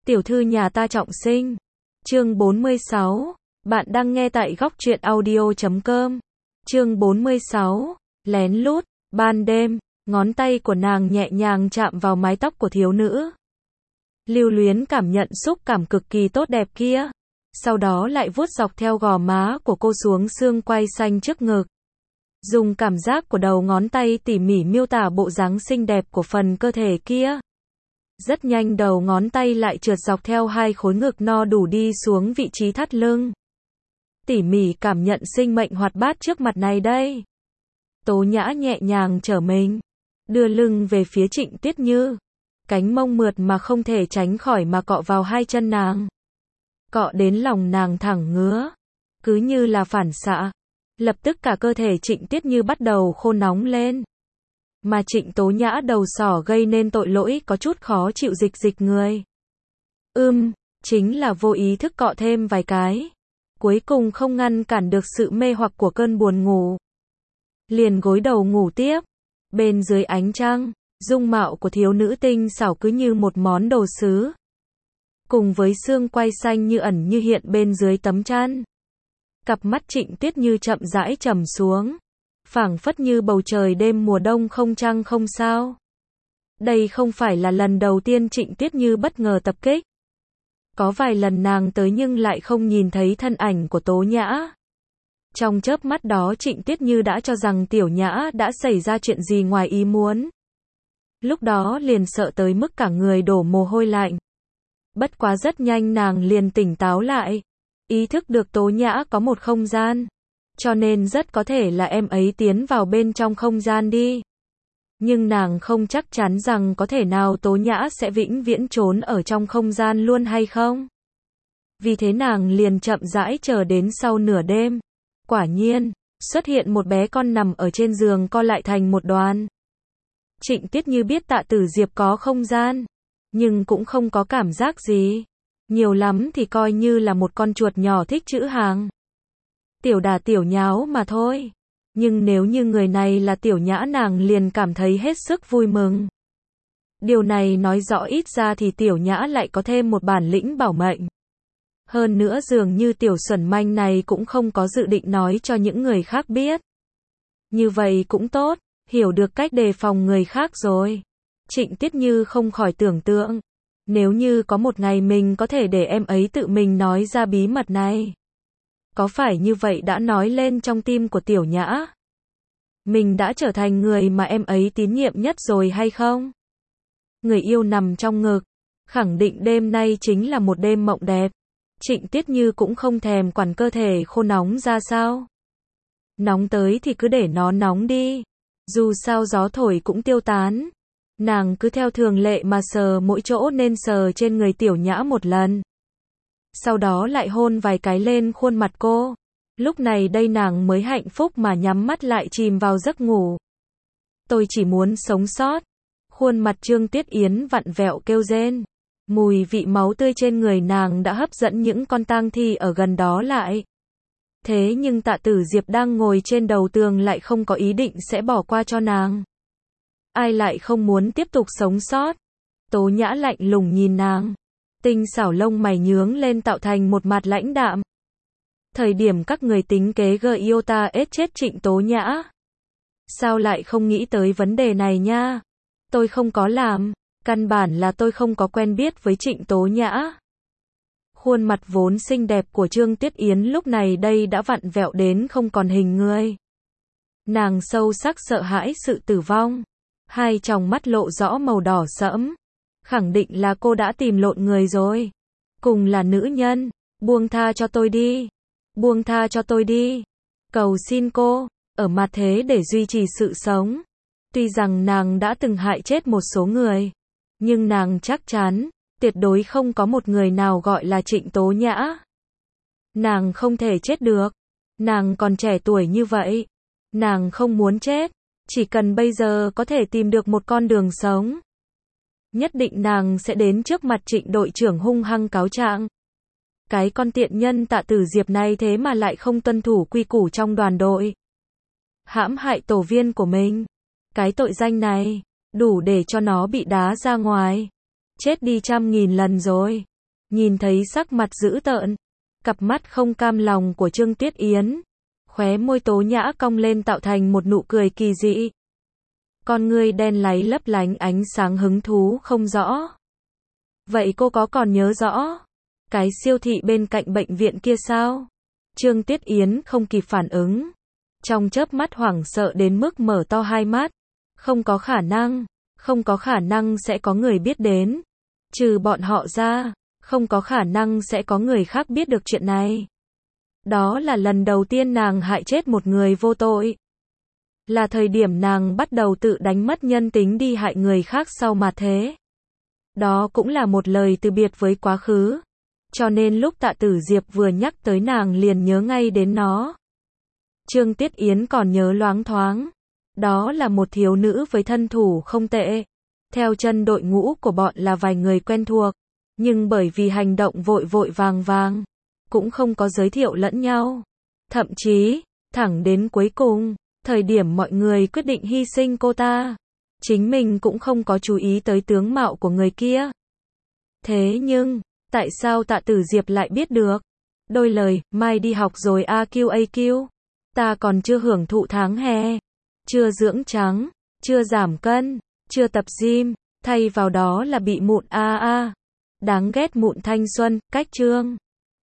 Tiểu thư nhà ta trọng sinh. Chương 46. Bạn đang nghe tại góc truyện audio.com. Chương 46. Lén lút. Ban đêm, ngón tay của nàng nhẹ nhàng chạm vào mái tóc của thiếu nữ. Lưu Luyến cảm nhận xúc cảm cực kỳ tốt đẹp kia. Sau đó lại vuốt dọc theo gò má của cô xuống xương quai xanh trước ngực. Dùng cảm giác của đầu ngón tay tỉ mỉ miêu tả bộ dáng xinh đẹp của phần cơ thể kia. Rất nhanh đầu ngón tay lại trượt dọc theo hai khối ngực no đủ đi xuống vị trí thắt lưng. Tỉ mỉ cảm nhận sinh mệnh hoạt bát trước mặt này đây. Tố Nhã nhẹ nhàng trở mình, đưa lưng về phía Trịnh Tiết Như. Cánh mông mượt mà không thể tránh khỏi mà cọ vào hai chân nàng. Cọ đến lòng nàng thẳng ngứa. Cứ như là phản xạ. Lập tức cả cơ thể Trịnh Tiết Như bắt đầu khô nóng lên. Mà Trịnh Tố Nhã đầu sỏ gây nên tội lỗi có chút khó chịu dịch người. Chính là vô ý thức cọ thêm vài cái. Cuối cùng không ngăn cản được sự mê hoặc của cơn buồn ngủ. Liền gối đầu ngủ tiếp. Bên dưới ánh trăng, dung mạo của thiếu nữ tinh xảo cứ như một món đồ sứ. Cùng với xương quai xanh như ẩn như hiện bên dưới tấm chăn. Cặp mắt Trịnh Tiết Như chậm rãi trầm xuống. Phảng phất như bầu trời đêm mùa đông không trăng không sao. Đây không phải là lần đầu tiên Trịnh Tiết Như bất ngờ tập kích. Có vài lần nàng tới nhưng lại không nhìn thấy thân ảnh của Tố Nhã. Trong chớp mắt đó Trịnh Tiết Như đã cho rằng Tiểu Nhã đã xảy ra chuyện gì ngoài ý muốn. Lúc đó liền sợ tới mức cả người đổ mồ hôi lạnh. Bất quá rất nhanh nàng liền tỉnh táo lại. Ý thức được Tố Nhã có một không gian. Cho nên rất có thể là em ấy tiến vào bên trong không gian đi. Nhưng nàng không chắc chắn rằng có thể nào Tố Nhã sẽ vĩnh viễn trốn ở trong không gian luôn hay không. Vì thế nàng liền chậm rãi chờ đến sau nửa đêm. Quả nhiên, xuất hiện một bé con nằm ở trên giường co lại thành một đoàn. Trịnh Tiết Như biết Tạ Tử Diệp có không gian, nhưng cũng không có cảm giác gì. Nhiều lắm thì coi như là một con chuột nhỏ thích chữ hàng. Tiểu đà tiểu nháo mà thôi. Nhưng nếu như người này là Tiểu Nhã nàng liền cảm thấy hết sức vui mừng. Điều này nói rõ ít ra thì Tiểu Nhã lại có thêm một bản lĩnh bảo mệnh. Hơn nữa dường như tiểu xuẩn manh này cũng không có dự định nói cho những người khác biết. Như vậy cũng tốt, hiểu được cách đề phòng người khác rồi. Trịnh Tiết Như không khỏi tưởng tượng. Nếu như có một ngày mình có thể để em ấy tự mình nói ra bí mật này. Có phải như vậy đã nói lên trong tim của Tiểu Nhã? Mình đã trở thành người mà em ấy tín nhiệm nhất rồi hay không? Người yêu nằm trong ngực. Khẳng định đêm nay chính là một đêm mộng đẹp. Trịnh Tiết Như cũng không thèm quản cơ thể khô nóng ra sao. Nóng tới thì cứ để nó nóng đi. Dù sao gió thổi cũng tiêu tán. Nàng cứ theo thường lệ mà sờ mỗi chỗ nên sờ trên người Tiểu Nhã một lần. Sau đó lại hôn vài cái lên khuôn mặt cô. Lúc này đây nàng mới hạnh phúc mà nhắm mắt lại chìm vào giấc ngủ. Tôi chỉ muốn sống sót. Khuôn mặt Trương Tiết Yến vặn vẹo kêu rên. Mùi vị máu tươi trên người nàng đã hấp dẫn những con tang thi ở gần đó lại. Thế nhưng Tạ Tử Diệp đang ngồi trên đầu tường lại không có ý định sẽ bỏ qua cho nàng. Ai lại không muốn tiếp tục sống sót. Tố Nhã lạnh lùng nhìn nàng. Tinh xảo lông mày nhướng lên tạo thành một mặt lãnh đạm. Thời điểm các người tính kế Giota ết chết Trịnh Tố Nhã. Sao lại không nghĩ tới vấn đề này nha? Tôi không có làm. Căn bản là tôi không có quen biết với Trịnh Tố Nhã. Khuôn mặt vốn xinh đẹp của Trương Tiết Yến lúc này đây đã vặn vẹo đến không còn hình người. Nàng sâu sắc sợ hãi sự tử vong. Hai tròng mắt lộ rõ màu đỏ sẫm. Khẳng định là cô đã tìm lộn người rồi. Cùng là nữ nhân. Buông tha cho tôi đi. Buông tha cho tôi đi. Cầu xin cô. Ở mặt thế để duy trì sự sống. Tuy rằng nàng đã từng hại chết một số người. Nhưng nàng chắc chắn. Tuyệt đối không có một người nào gọi là Trịnh Tố Nhã. Nàng không thể chết được. Nàng còn trẻ tuổi như vậy. Nàng không muốn chết. Chỉ cần bây giờ có thể tìm được một con đường sống. Nhất định nàng sẽ đến trước mặt Trịnh đội trưởng hung hăng cáo trạng. Cái con tiện nhân Tạ Tử Diệp này thế mà lại không tuân thủ quy củ trong đoàn đội. Hãm hại tổ viên của mình. Cái tội danh này, đủ để cho nó bị đá ra ngoài. Chết đi 100.000 lần rồi. Nhìn thấy sắc mặt dữ tợn, cặp mắt không cam lòng của Trương Tuyết Yến, khóe môi Tố Nhã cong lên tạo thành một nụ cười kỳ dị. Con ngươi đen láy lấp lánh ánh sáng hứng thú không rõ. Vậy cô có còn nhớ rõ cái siêu thị bên cạnh bệnh viện kia sao? Trương Tuyết Yến không kịp phản ứng. Trong chớp mắt hoảng sợ đến mức mở to hai mắt. Không có khả năng sẽ có người biết đến. Trừ bọn họ ra, không có khả năng sẽ có người khác biết được chuyện này. Đó là lần đầu tiên nàng hại chết một người vô tội. Là thời điểm nàng bắt đầu tự đánh mất nhân tính đi hại người khác sau mà thế. Đó cũng là một lời từ biệt với quá khứ. Cho nên lúc Tạ Tử Diệp vừa nhắc tới nàng liền nhớ ngay đến nó. Trương Tuyết Yến còn nhớ loáng thoáng. Đó là một thiếu nữ với thân thủ không tệ. Theo chân đội ngũ của bọn là vài người quen thuộc. Nhưng bởi vì hành động vội vội vàng vàng, cũng không có giới thiệu lẫn nhau. Thậm chí, thẳng đến cuối cùng, thời điểm mọi người quyết định hy sinh cô ta, chính mình cũng không có chú ý tới tướng mạo của người kia. Thế nhưng, tại sao Tạ Tử Diệp lại biết được? Đôi lời, mai đi học rồi AQ, ta còn chưa hưởng thụ tháng hè, chưa dưỡng trắng, chưa giảm cân, chưa tập gym, thay vào đó là bị mụn Đáng ghét mụn thanh xuân, cách Trương